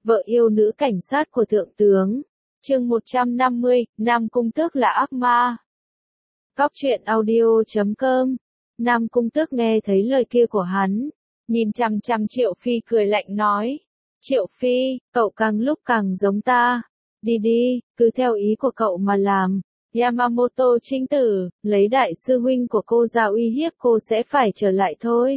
vợ yêu nữ cảnh sát của thượng tướng. Chương 150, Nam Cung Tước là ác ma. Cóc truyện audio.com. Nam Cung Tước nghe thấy lời kia của hắn, nhìn chằm chằm Triệu Phi cười lạnh nói. Triệu Phi, cậu càng lúc càng giống ta. Đi đi, cứ theo ý của cậu mà làm. Yamamoto chính tử, lấy đại sư huynh của cô ra uy hiếp cô sẽ phải trở lại thôi.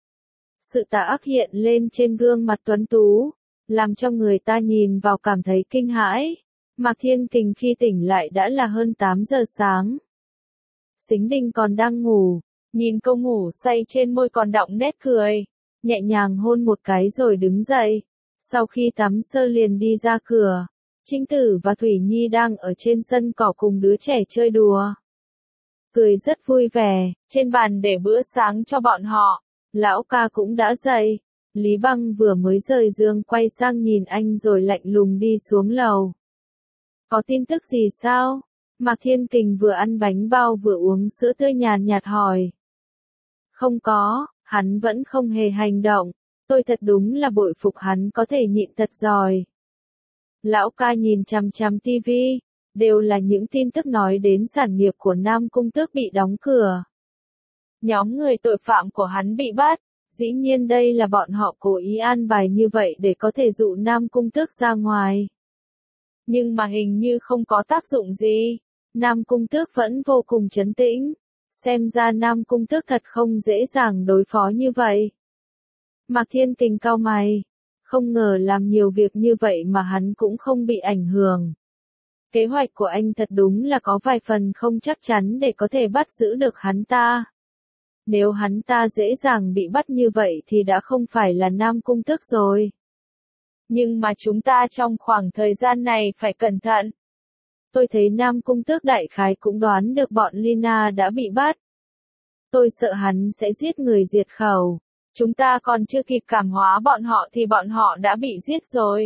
Sự tà ác hiện lên trên gương mặt tuấn tú, làm cho người ta nhìn vào cảm thấy kinh hãi. Mạc Thiên Kình khi tỉnh lại đã là hơn 8 giờ sáng. Sính Đình còn đang ngủ, nhìn cô ngủ say trên môi còn đọng nét cười, nhẹ nhàng hôn một cái rồi đứng dậy. Sau khi tắm sơ liền đi ra cửa, Trinh Tử và Thủy Nhi đang ở trên sân cỏ cùng đứa trẻ chơi đùa. Cười rất vui vẻ, trên bàn để bữa sáng cho bọn họ, lão ca cũng đã dậy. Lý Băng vừa mới rời giường quay sang nhìn anh rồi lạnh lùng đi xuống lầu. Có tin tức gì sao? Mạc Thiên Kình vừa ăn bánh bao vừa uống sữa tươi nhàn nhạt hỏi. Không có, hắn vẫn không hề hành động. Tôi thật đúng là bội phục hắn có thể nhịn thật giỏi. Lão ca nhìn chằm chằm tivi, đều là những tin tức nói đến sản nghiệp của Nam Cung Tước bị đóng cửa. Nhóm người tội phạm của hắn bị bắt, dĩ nhiên đây là bọn họ cố ý an bài như vậy để có thể dụ Nam Cung Tước ra ngoài. Nhưng mà hình như không có tác dụng gì, Nam Cung Tước vẫn vô cùng trấn tĩnh, xem ra Nam Cung Tước thật không dễ dàng đối phó như vậy. Mạc Thiên Kình cau mày, không ngờ làm nhiều việc như vậy mà hắn cũng không bị ảnh hưởng. Kế hoạch của anh thật đúng là có vài phần không chắc chắn để có thể bắt giữ được hắn ta. Nếu hắn ta dễ dàng bị bắt như vậy thì đã không phải là Nam Cung Tước rồi. Nhưng mà chúng ta trong khoảng thời gian này phải cẩn thận. Tôi thấy Nam Cung Tước đại khái cũng đoán được bọn Lina đã bị bắt. Tôi sợ hắn sẽ giết người diệt khẩu. Chúng ta còn chưa kịp cảm hóa bọn họ thì bọn họ đã bị giết rồi.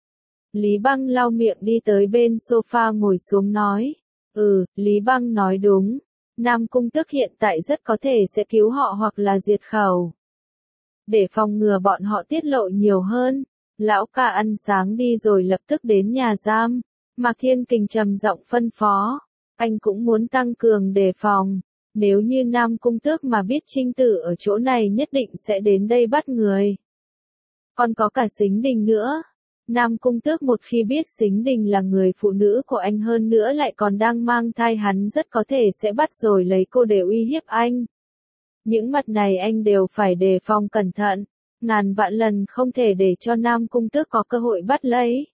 Lý Băng lau miệng đi tới bên sofa ngồi xuống nói. Lý Băng nói đúng. Nam Cung Tước hiện tại rất có thể sẽ cứu họ hoặc là diệt khẩu. Để phòng ngừa bọn họ tiết lộ nhiều hơn, lão ca ăn sáng đi rồi lập tức đến nhà giam. Mạc Thiên Kình trầm giọng phân phó. Anh cũng muốn tăng cường đề phòng. Nếu như Nam Cung Tước mà biết Trinh Tử ở chỗ này nhất định sẽ đến đây bắt người. Còn có cả Sính Đình nữa. Nam Cung Tước một khi biết Sính Đình là người phụ nữ của anh hơn nữa lại còn đang mang thai hắn rất có thể sẽ bắt rồi lấy cô để uy hiếp anh. Những mặt này anh đều phải đề phòng cẩn thận. Ngàn vạn lần không thể để cho Nam Cung Tước có cơ hội bắt lấy.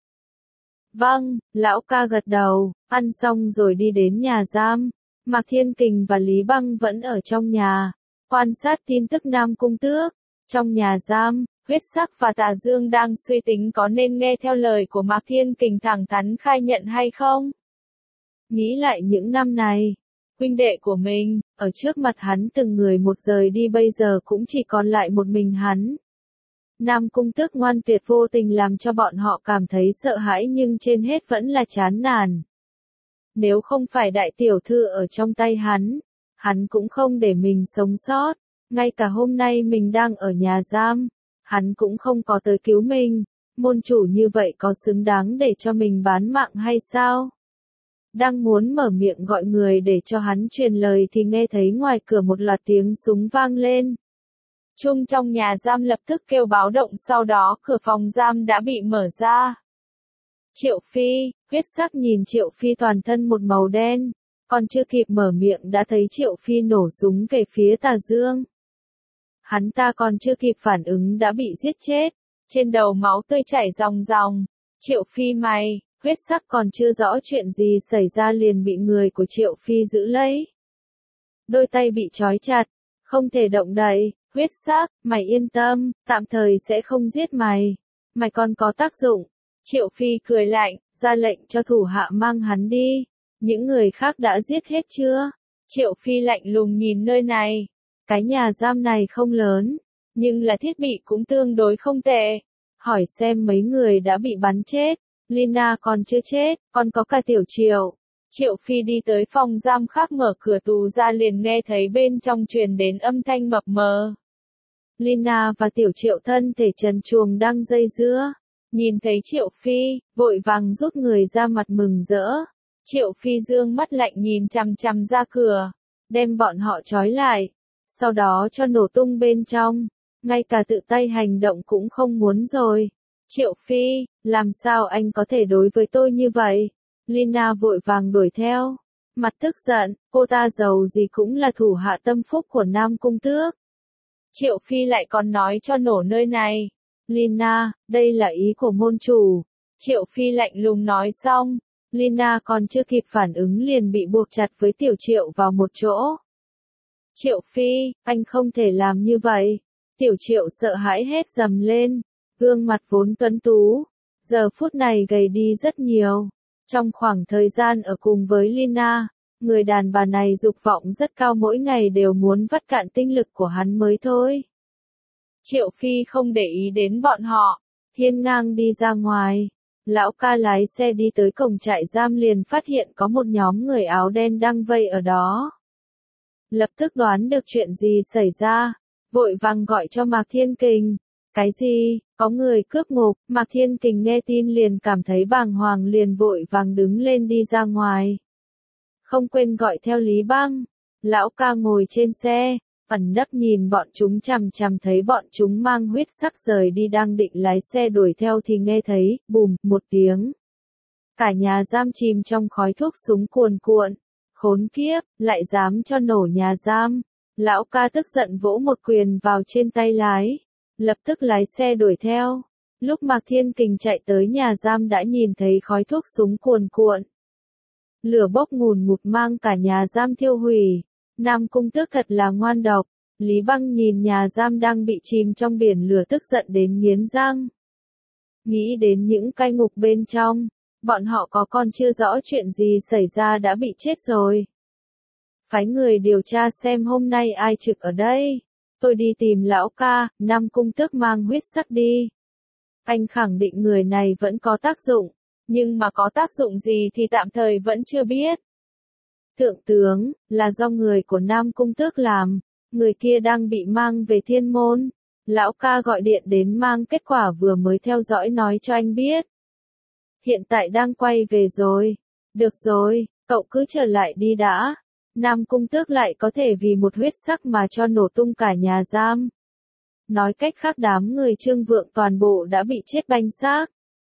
Vâng, lão ca gật đầu, ăn xong rồi đi đến nhà giam. Mạc Thiên Kình và Lý Băng vẫn ở trong nhà, quan sát tin tức Nam Cung Tước. Trong nhà giam, Huyết Sắc và Tà Dương đang suy tính có nên nghe theo lời của Mạc Thiên Kình thẳng thắn khai nhận hay không. Nghĩ lại những năm này, huynh đệ của mình, ở trước mặt hắn từng người một rời đi bây giờ cũng chỉ còn lại một mình hắn. Nam Cung Tước ngoan tuyệt vô tình làm cho bọn họ cảm thấy sợ hãi nhưng trên hết vẫn là chán nản. Nếu không phải đại tiểu thư ở trong tay hắn cũng không để mình sống sót. Ngay cả hôm nay mình đang ở nhà giam, hắn cũng không có tới cứu mình. Môn chủ như vậy có xứng đáng để cho mình bán mạng hay sao? Đang muốn mở miệng gọi người để cho hắn truyền lời thì nghe thấy ngoài cửa một loạt tiếng súng vang lên. Chuông trong nhà giam lập tức kêu báo động, sau đó cửa phòng giam đã bị mở ra. Triệu Phi, Huyết Sắc nhìn Triệu Phi toàn thân một màu đen, còn chưa kịp mở miệng đã thấy Triệu Phi nổ súng về phía Tà Dương. Hắn ta còn chưa kịp phản ứng đã bị giết chết, trên đầu máu tươi chảy ròng ròng. Triệu Phi mày, Huyết Sắc còn chưa rõ chuyện gì xảy ra liền bị người của Triệu Phi giữ lấy. Đôi tay bị trói chặt, không thể động đậy. Huyết Sắc, mày yên tâm, tạm thời sẽ không giết mày. Mày còn có tác dụng. Triệu Phi cười lạnh, ra lệnh cho thủ hạ mang hắn đi. Những người khác đã giết hết chưa? Triệu Phi lạnh lùng nhìn nơi này. Cái nhà giam này không lớn, nhưng là thiết bị cũng tương đối không tệ. Hỏi xem mấy người đã bị bắn chết. Lina còn chưa chết, còn có cả Tiểu Triệu. Triệu Phi đi tới phòng giam khác mở cửa tù ra liền nghe thấy bên trong truyền đến âm thanh mập mờ. Lina và Tiểu Triệu thân thể trần truồng đang dây dưa. Nhìn thấy Triệu Phi, vội vàng rút người ra mặt mừng rỡ. Triệu Phi dương mắt lạnh nhìn chằm chằm ra cửa, đem bọn họ trói lại, sau đó cho nổ tung bên trong, ngay cả tự tay hành động cũng không muốn rồi. Triệu Phi, làm sao anh có thể đối với tôi như vậy? Lina vội vàng đuổi theo, mặt tức giận, cô ta giàu gì cũng là thủ hạ tâm phúc của Nam Cung Tước. Triệu Phi lại còn nói cho nổ nơi này. Lina, đây là ý của môn chủ. Triệu Phi lạnh lùng nói xong, Lina còn chưa kịp phản ứng liền bị buộc chặt với Tiểu Triệu vào một chỗ. Triệu Phi, anh không thể làm như vậy. Tiểu Triệu sợ hãi hét dầm lên, gương mặt vốn tuấn tú, giờ phút này gầy đi rất nhiều. Trong khoảng thời gian ở cùng với Lina, người đàn bà này dục vọng rất cao, mỗi ngày đều muốn vắt cạn tinh lực của hắn mới thôi. Triệu Phi không để ý đến bọn họ, hiên ngang đi ra ngoài. Lão ca lái xe đi tới cổng trại giam liền phát hiện có một nhóm người áo đen đang vây ở đó. Lập tức đoán được chuyện gì xảy ra, vội vàng gọi cho Mạc Thiên Kình. Cái gì, có người cướp ngục? Mạc Thiên Kình nghe tin liền cảm thấy bàng hoàng, liền vội vàng đứng lên đi ra ngoài. Không quên gọi theo Lý Băng. Lão ca ngồi trên xe, ẩn nấp nhìn bọn chúng chằm chằm, thấy bọn chúng mang huyết sắc rời đi đang định lái xe đuổi theo thì nghe thấy, bùm, một tiếng. Cả nhà giam chìm trong khói thuốc súng cuồn cuộn. Khốn kiếp, lại dám cho nổ nhà giam. Lão ca tức giận vỗ một quyền vào trên tay lái, lập tức lái xe đuổi theo. Lúc Mạc Thiên Kình chạy tới nhà giam đã nhìn thấy khói thuốc súng cuồn cuộn. Lửa bốc ngùn ngụt mang cả nhà giam thiêu hủy. Nam Cung Tước thật là ngoan độc. Lý Băng nhìn nhà giam đang bị chìm trong biển lửa tức giận đến nghiến răng. Nghĩ đến những cai ngục bên trong, bọn họ có còn chưa rõ chuyện gì xảy ra đã bị chết rồi. Phái người điều tra xem hôm nay ai trực ở đây. Tôi đi tìm lão ca. Nam Cung Tước mang huyết sắc đi. Anh khẳng định người này vẫn có tác dụng, nhưng mà có tác dụng gì thì tạm thời vẫn chưa biết. Thượng tướng, là do người của Nam Cung Tước làm, người kia đang bị mang về Thiên Môn. Lão ca gọi điện đến mang kết quả vừa mới theo dõi nói cho anh biết. Hiện tại đang quay về rồi. Được rồi, cậu cứ trở lại đi đã. Nam Cung Tước lại có thể vì một huyết sắc mà cho nổ tung cả nhà giam. Nói cách khác đám người Trương Vượng toàn bộ đã bị chết banh xác.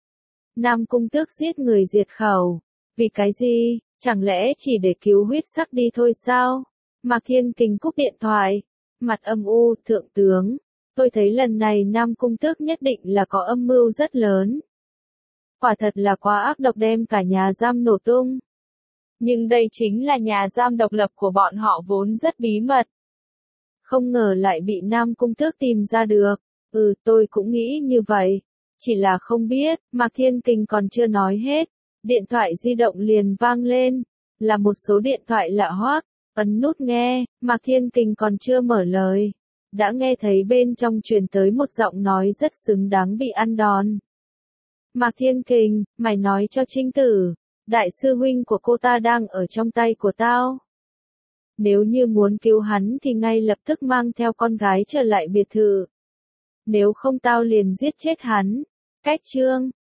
Nam Cung Tước giết người diệt khẩu. Vì cái gì, chẳng lẽ chỉ để cứu huyết sắc đi thôi sao? Mạc Thiên Kình cúp điện thoại. Mặt âm u, thượng tướng. Tôi thấy lần này Nam Cung Tước nhất định là có âm mưu rất lớn. Quả thật là quá ác độc đem cả nhà giam nổ tung. Nhưng đây chính là nhà giam độc lập của bọn họ vốn rất bí mật. Không ngờ lại bị Nam Cung Tước tìm ra được. Tôi cũng nghĩ như vậy. Chỉ là không biết, Mạc Thiên Kình còn chưa nói hết. Điện thoại di động liền vang lên. Là một số điện thoại lạ hoắc. Ấn nút nghe, Mạc Thiên Kình còn chưa mở lời. Đã nghe thấy bên trong truyền tới một giọng nói rất xứng đáng bị ăn đòn. Mạc Thiên Kình, mày nói cho Trinh Tử, đại sư huynh của cô ta đang ở trong tay của tao. Nếu như muốn cứu hắn thì ngay lập tức mang theo con gái trở lại biệt thự. Nếu không tao liền giết chết hắn. Cách chương